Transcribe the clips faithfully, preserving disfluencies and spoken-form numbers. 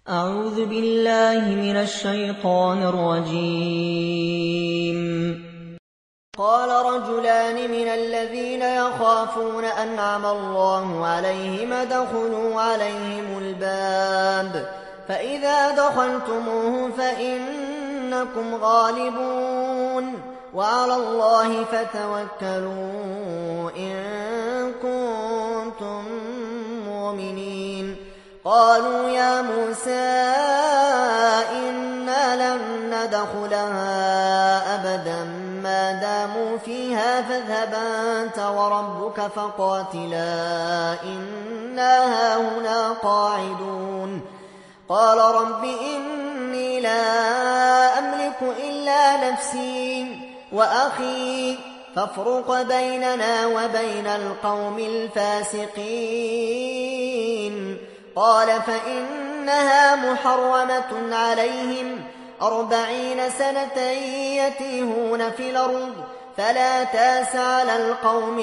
أعوذ بالله من الشيطان الرجيم. قال رجلان من الذين يخافون أنعم الله عليهم ادخلوا عليهم الباب فإذا دخلتموه فإنكم غالبون وعلى الله فتوكلوا إن كنتم مؤمنين. قالوا يا موسى إنا لن ندخلها أبدا ما داموا فيها فاذهب أنت وربك فقاتلا إنا هاهنا قاعدون. قال رب إني لا أملك إلا نفسي وأخي فافرق بيننا وبين القوم الفاسقين. قال فإنها محرمة عليهم أربعين سنة يتيهون في الأرض فلا تاس على القوم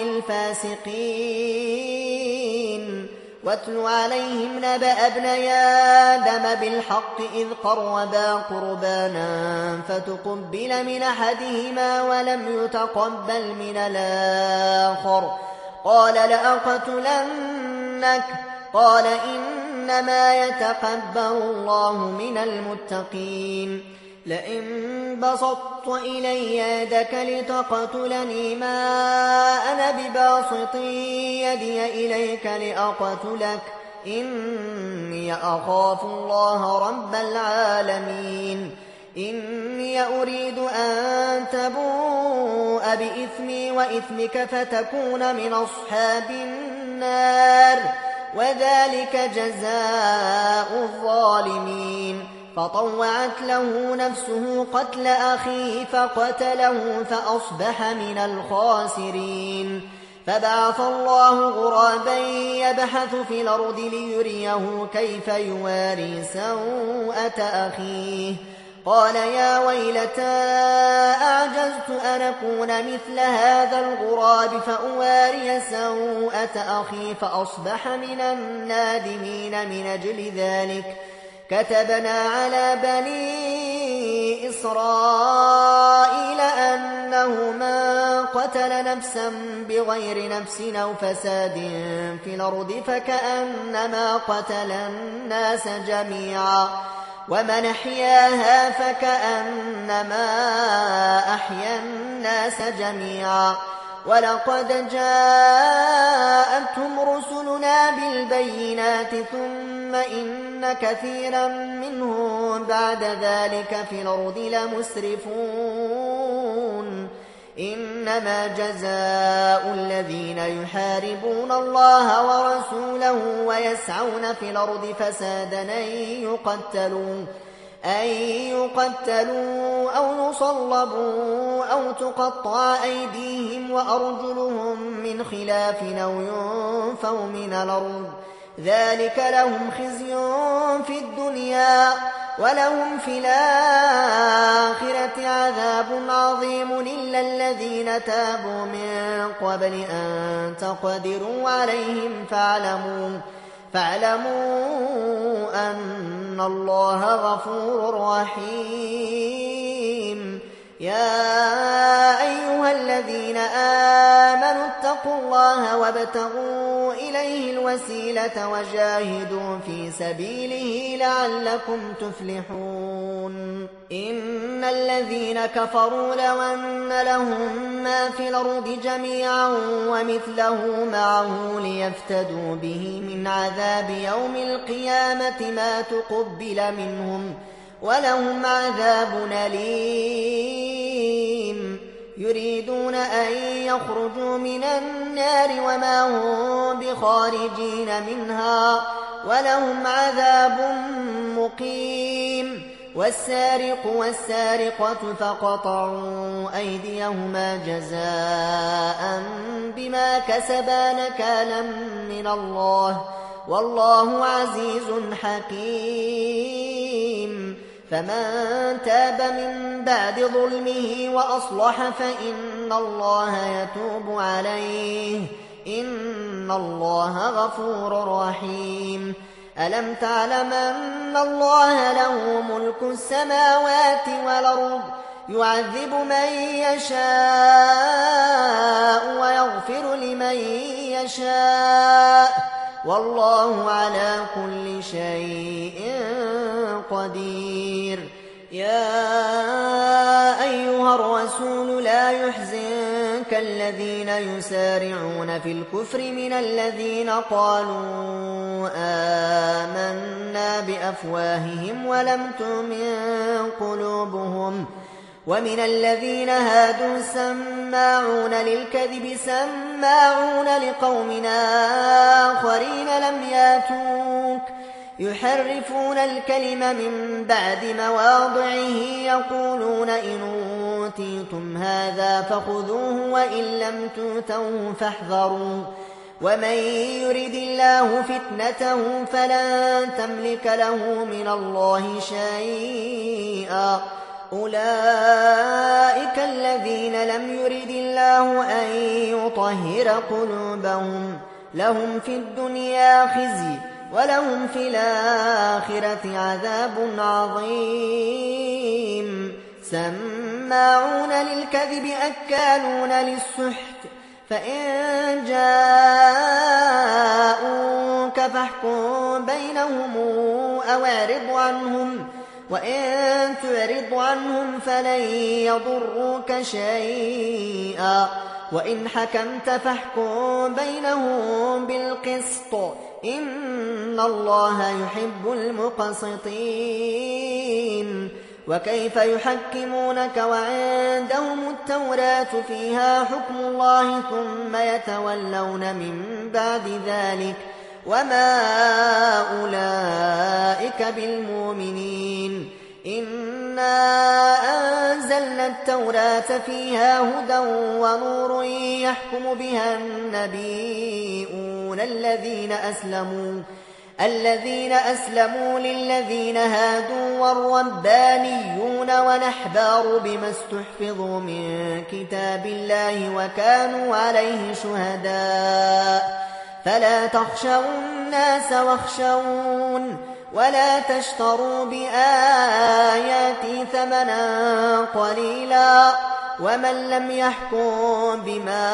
الفاسقين. واتل عليهم نبأ ابني آدم بالحق إذ قربا قربانا فتقبل من أحدهما ولم يتقبل من الآخر قال لأقتلنك. قال إنما يتقبل الله من المتقين. لئن بسطت إلي يدك لتقتلني ما أنا بباسط يدي إليك لأقتلك إني أخاف الله رب العالمين. إني أريد أن تبوء بإثمي وإثمك فتكون من أصحاب النار وذلك جزاء الظالمين. فطوعت له نفسه قتل أخيه فقتله فأصبح من الخاسرين. فبعث الله غرابا يبحث في الأرض ليريه كيف يواري سوءة أخيه. قال يا ويلتى أعجزت أن أكون مثل هذا الغراب فأواري سوءة أخي فأصبح من النادمين. من أجل ذلك كتبنا على بني إسرائيل أنه من قتل نفسا بغير نفس أو فساد في الأرض فكأنما قتل الناس جميعا ومن أحياها فكأنما أحيا الناس جميعا. ولقد جاءتهم رسلنا بالبينات ثم إن كثيرا منهم بعد ذلك في الأرض لمسرفون. إنما جزاء الذين يحاربون الله ورسوله ويسعون في الأرض فسادا أن يقتلوا أن يقتلوا أو يصلبوا أو تقطع أيديهم وأرجلهم من خلاف أو ينفوا من الأرض ذلك لهم خزي في الدنيا ولهم في الآخرة عذاب عظيم إلا الذين تابوا من قبل أن تقدروا عليهم فاعلموا فاعلموا أن الله غفور رحيم. يا أيها الذين آمنوا اتقوا الله وابتغوا إليه الوسيلة وجاهدوا في سبيله لعلكم تفلحون. إن الذين كفروا لو أن لهم ما في الأرض جميعا ومثله معه ليفتدوا به من عذاب يوم القيامة ما تقبل منهم ولهم عذاب أليم. يريدون أن يخرجوا من النار وما هم بخارجين منها ولهم عذاب مقيم. والسارق والسارقة فقطعوا أيديهما جزاء بما كسبا نكالا من الله والله عزيز حكيم. فمن تاب من بعد ظلمه وأصلح فإن الله يتوب عليه إن الله غفور رحيم. ألم تعلم أن الله له ملك السماوات والأرض يعذب من يشاء ويغفر لمن يشاء والله على كل شيء قدير. يا أيها الرسول لا يحزنك الذين يسارعون في الكفر من الذين قالوا آمنا بأفواههم ولم تؤمن قلوبهم ومن الذين هادوا سماعون للكذب سماعون لقوم آخرين لم ياتوك يحرفون الكلم من بعد مواضعه يقولون إن أوتيتم هذا فخذوه وإن لم تؤتوه فاحذروا ومن يرد الله فتنته فلن تملك له من الله شيئا أولئك الذين لم يرد الله أن يطهر قلوبهم لهم في الدنيا خزي ولهم في الآخرة عذاب عظيم. سماعون للكذب أكالون للسحت فإن جاءوك فاحكم بينهم أو اعرض عنهم وإن تعرض عنهم فلن يضروك شيئا وإن حكمت فاحكم بينهم بالقسط إن الله يحب المقسطين. وكيف يحكمونك وعندهم التوراة فيها حكم الله ثم يتولون من بعد ذلك وما أولئك بالمؤمنين. إنا أنزلنا التوراة فيها هدى ونور يحكم بها النبيون الذين أسلموا الذين أسلموا للذين هادوا والربانيون والأحبار بما استحفظوا من كتاب الله وكانوا عليه شهداء فلا تخشوا الناس واخشون ولا تشتروا بآياتي ثمنا قليلا ومن لم يحكم بما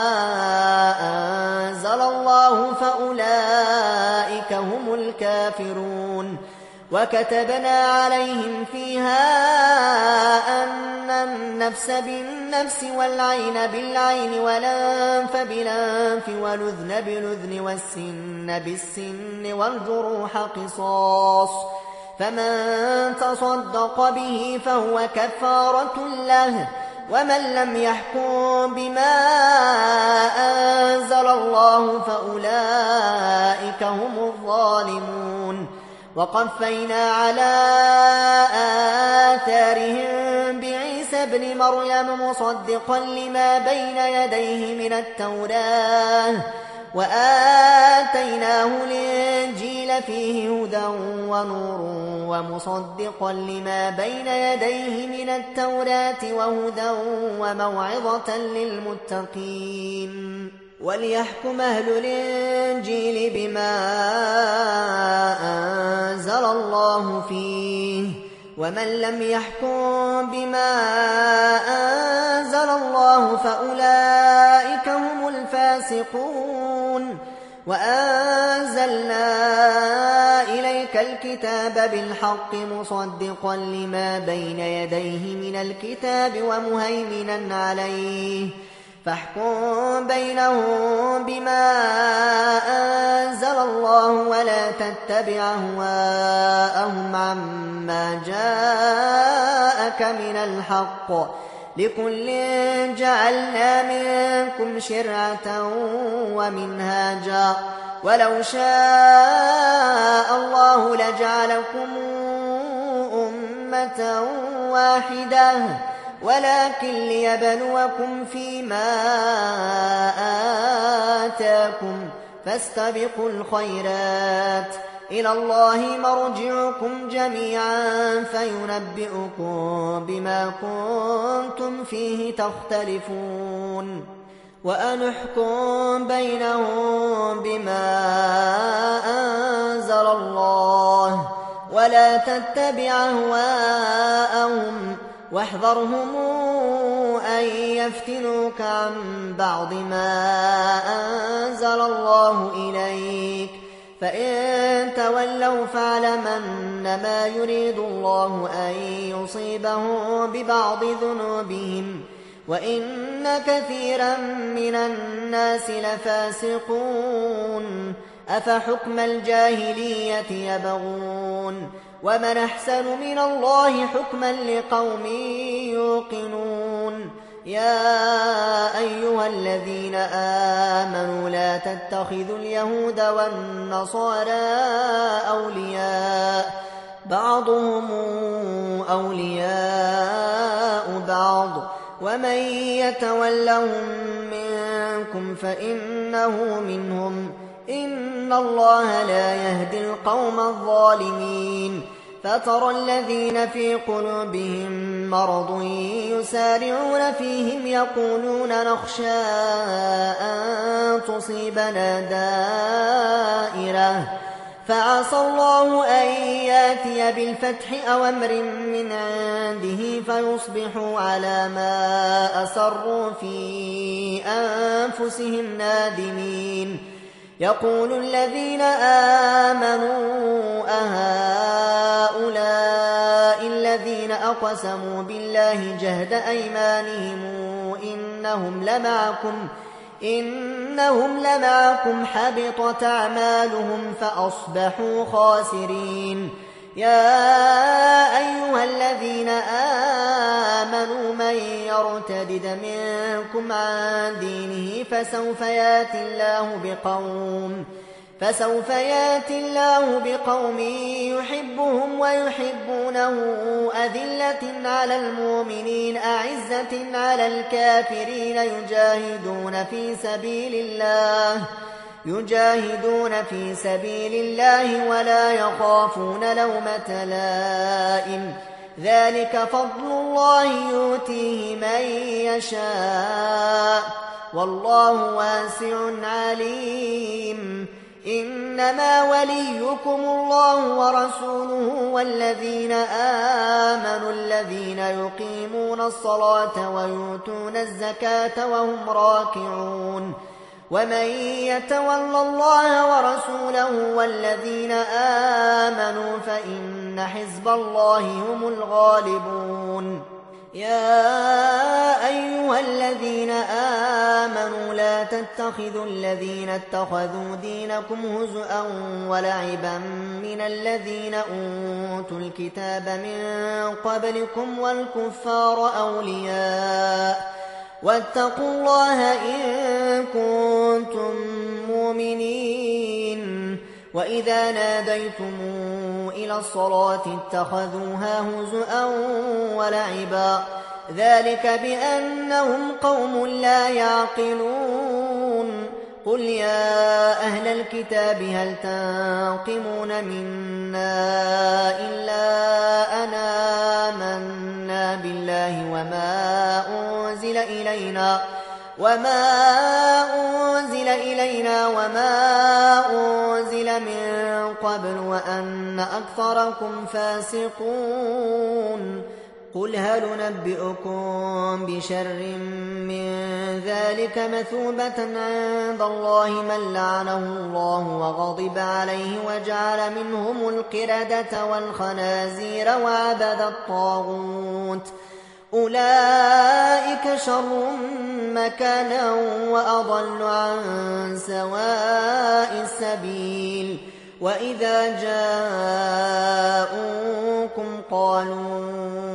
أنزل الله فأولئك هم الكافرون. وكتبنا عليهم فيها أن النفس بالنفس والعين بالعين والأنف بالأنف والأذن بالأذن والسن بالسن والجروح قصاص فمن تصدق به فهو كفارة له ومن لم يحكم بما أنزل الله فأولئك هم الظالمون. وقفينا على آثارهم بعيسى ابن مريم مصدقا لما بين يديه من التوراة وآتيناه الإنجيل فيه هدى ونور ومصدقا لما بين يديه من التوراة وهدى وموعظة للمتقين. وليحكم أهل الإنجيل بما أنزل الله فيه ومن لم يحكم بما أنزل الله فأولئك هم الفاسقون. وأنزلنا إليك الكتاب بالحق مصدقا لما بين يديه من الكتاب ومهيمنا عليه فاحكم بينهم بما أنزل الله ولا تتبع أهواءهم عما جاءك من الحق لكل جعلنا منكم شرعة ومنهاجا ولو شاء الله لجعلكم أمة واحدة ولكن ليبلوكم فيما آتاكم فاستبقوا الخيرات إلى الله مرجعكم جميعا فينبئكم بما كنتم فيه تختلفون. وأن احكم بينهم بما أنزل الله ولا تتبع أهواءهم واحذرهم أن يفتنوك عن بعض ما أنزل الله إليك فإن تولوا فاعلم أنما يريد الله أن يصيبهم ببعض ذنوبهم وإن كثيرا من الناس لفاسقون أفحكم الجاهلية يبغون ومن أحسن من الله حكما لقوم يوقنون يا أيها الذين آمنوا لا تتخذوا اليهود والنصارى أولياء بعضهم أولياء بعض ومن يتولهم منكم فإنه منهم إن الله لا يهدي القوم الظالمين فترى الذين في قلوبهم مرض يسارعون فيهم يقولون نخشى أن تصيبنا دائرة فعسى الله أن ياتي بالفتح أو أمر من عنده فيصبحوا على ما أسروا في أنفسهم نادمين يقول الذين آمنوا أهؤلاء الذين أقسموا بالله جهد أيمانهم إنهم لمعكم إنهم لمعكم حبطت أعمالهم فأصبحوا خاسرين يا أيها الذين آمنوا من يرتدد منكم عن دينه فسوف يأتي الله بقوم فسوف يأتي الله بقوم يحبهم ويحبونه أذلة على المؤمنين أعزة على الكافرين يجاهدون في سبيل الله يجاهدون في سبيل الله ولا يخافون لومة لائم ذلك فضل الله يؤتيه من يشاء والله واسع عليم إنما وليكم الله ورسوله والذين آمنوا الذين يقيمون الصلاة ويؤتون الزكاة وهم راكعون ومن يتول الله ورسوله والذين آمنوا فإن حزب الله هم الغالبون يا أيها الذين آمنوا لا تتخذوا الذين اتخذوا دينكم هزءا ولعبا من الذين أوتوا الكتاب من قبلكم والكفار أولياء واتقوا الله إن كنتم مؤمنين وإذا ناديتم إلى الصلاة اتخذوها هزءا ولعبا ذلك بأنهم قوم لا يعقلون قل يا أهل الكتاب هل تنقمون منا إلا أن آمنا بالله وما أنزل إلينا وما أنزل إلينا وما أنزل من قبل وأن أكثركم فاسقون قل هل ننبئكم بشر من ذلك مثوبة عند الله من لعنه الله وغضب عليه وجعل منهم القردة والخنازير وعبد الطاغوت أولئك شر مكانا وأضل عن سواء السبيل وإذا جاءوكم قالوا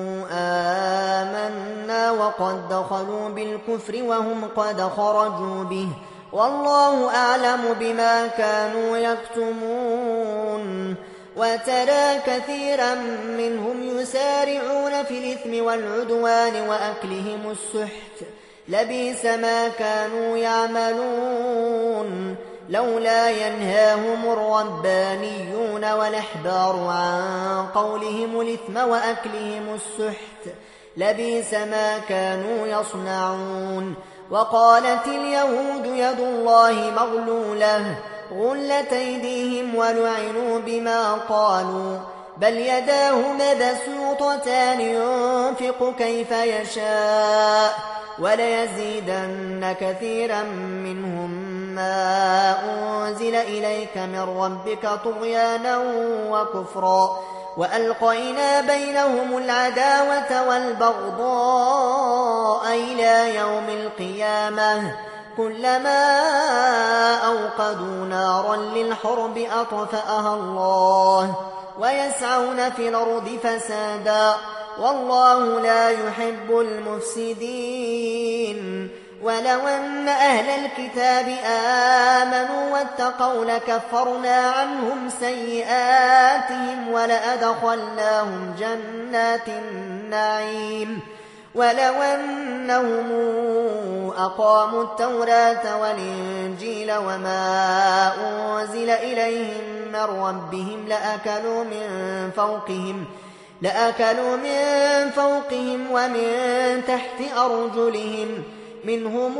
آمنا وقد دخلوا بالكفر وهم قد خرجوا به والله أعلم بما كانوا يكتمون وترى كثيرا منهم يسارعون في الإثم والعدوان وأكلهم السحت لبئس ما كانوا يعملون لولا ينهاهم الربانيون والأحبار عن قولهم الإثم وأكلهم السحت لبئس ما كانوا يصنعون وقالت اليهود يد الله مغلولة غلت أيديهم ولعنوا بما قالوا بل يداه مبسوطتان ينفق كيف يشاء وليزيدن كثيرا منهم ما أنزل إليك من ربك طغيانا وكفرا وألقينا بينهم العداوة والبغضاء إلى يوم القيامة كلما أوقدوا نارا للحرب أطفأها الله ويسعون في الأرض فسادا والله لا يحب المفسدين ولو أن أهل الكتاب آمنوا واتقوا لكفرنا عنهم سيئاتهم ولأدخلناهم جنات النعيم ولو أنهم أقاموا التوراة والإنجيل وما أنزل إليهم من ربهم لأكلوا من فوقهم لأكلوا من فوقهم ومن تحت أرجلهم منهم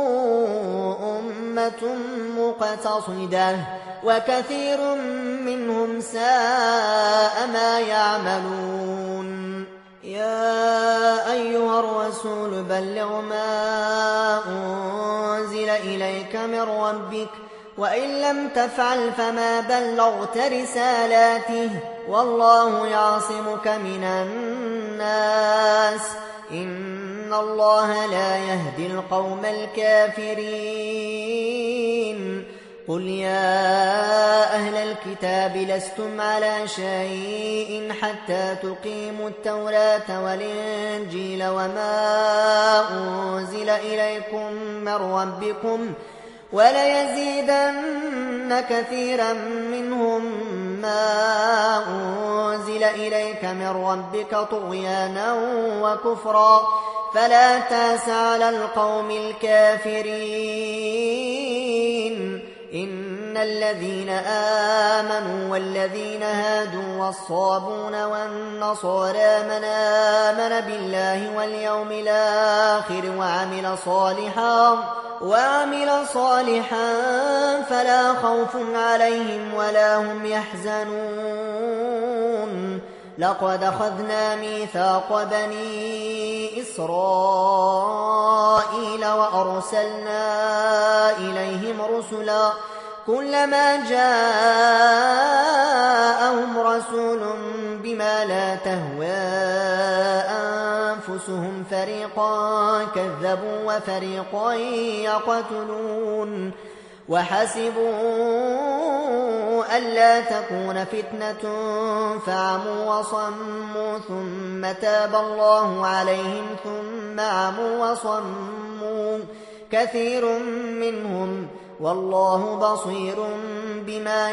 أمة مقتصدة وكثير منهم ساء ما يعملون يا أيها الرسول بلغ ما أنزل إليك من ربك وإن لم تفعل فما بلغت رسالاته والله يعصمك من الناس إن الله لا يهدي القوم الكافرين قل يا أهل الكتاب لستم على شيء حتى تقيموا التوراة والإنجيل وما أنزل إليكم من ربكم وليزيدن كثيرا منهم ما أنزل إليك من ربك طغيانا وكفرا فلا تأس على القوم الكافرين إن الذين آمنوا والذين هادوا والصابون والنصارى من آمن بالله واليوم الآخر وعمل صالحا وعمل صالحا فلا خوف عليهم ولا هم يحزنون لقد أخذنا ميثاق بني إسرائيل وأرسلنا إليهم رسلا كلما جاءهم رسول بما لا تهوى أنفسهم فريقا كذبوا وفريقا يقتلون وحسبوا ألا تكون فتنة فعموا وصموا ثم تاب الله عليهم ثم عموا وصموا كثير منهم والله بصير بما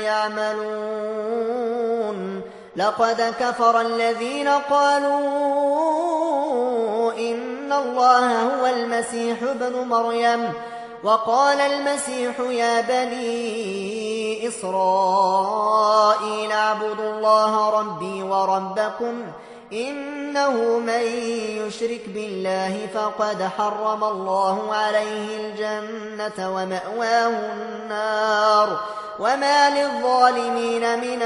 يعملون لقد كفر الذين قالوا إن الله هو المسيح ابن مريم وقال المسيح يا بني إسرائيل اعبدوا الله ربي وربكم إنه من يشرك بالله فقد حرم الله عليه الجنة ومأواه النار وما للظالمين من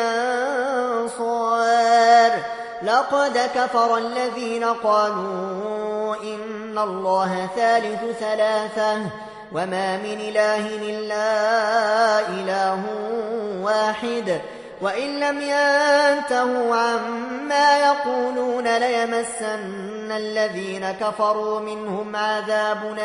أنصار لقد كفر الذين قالوا إن الله ثالث ثلاثة وما من إله إلا إله واحد وإن لم ينتهوا عما يقولون ليمسن الذين كفروا منهم عذاب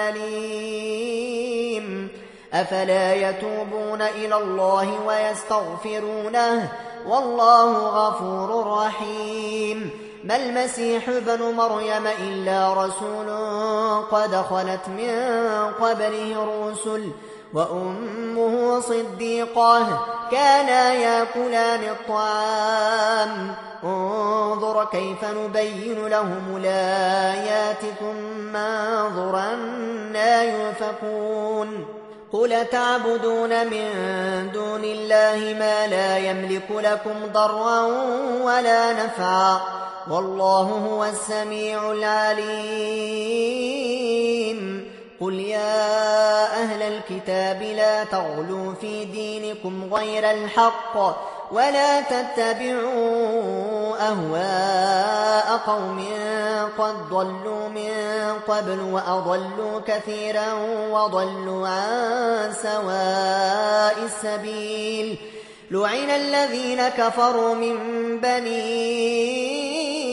أليم أفلا يتوبون إلى الله ويستغفرونه والله غفور رحيم ما المسيح ابن مريم إلا رسول قد خلت من قبله الرسل وأمه صديقة كانا يأكلان الطعام انظر كيف نبين لهم الآيات ثم انظر أنى يؤفكون قل تعبدون من دون الله ما لا يملك لكم ضرا ولا نفعا والله هو السميع العليم قل يا أهل الكتاب لا تغلوا في دينكم غير الحق ولا تتبعوا أهواء قوم قد ضلوا من قبل وأضلوا كثيرا وضلوا عن سواء السبيل لعن الذين كفروا من بني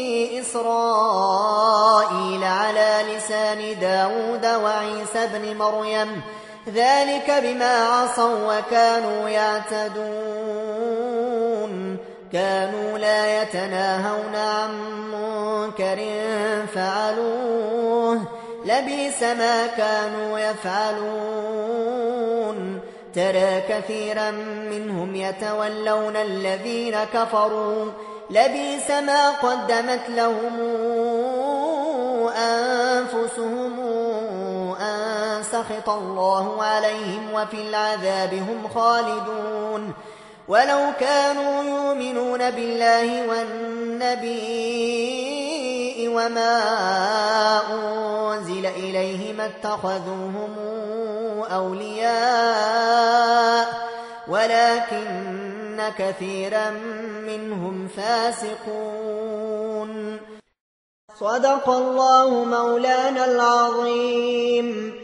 إسرائيل على لسان داود وعيسى بن مريم ذلك بما عصوا وكانوا يعتدون كانوا لا يتناهون عن منكر فعلوه لبئس ما كانوا يفعلون ترى كثيرا منهم يتولون الذين كفروا لبئس ما قدمت لهم أنفسهم أن سخط الله عليهم وفي العذاب هم خالدون ولو كانوا يؤمنون بالله والنبي وما أنزل إليه ما اتخذوهم أولياء ولكن كثيرا منهم فاسقون صدق الله مولانا العظيم.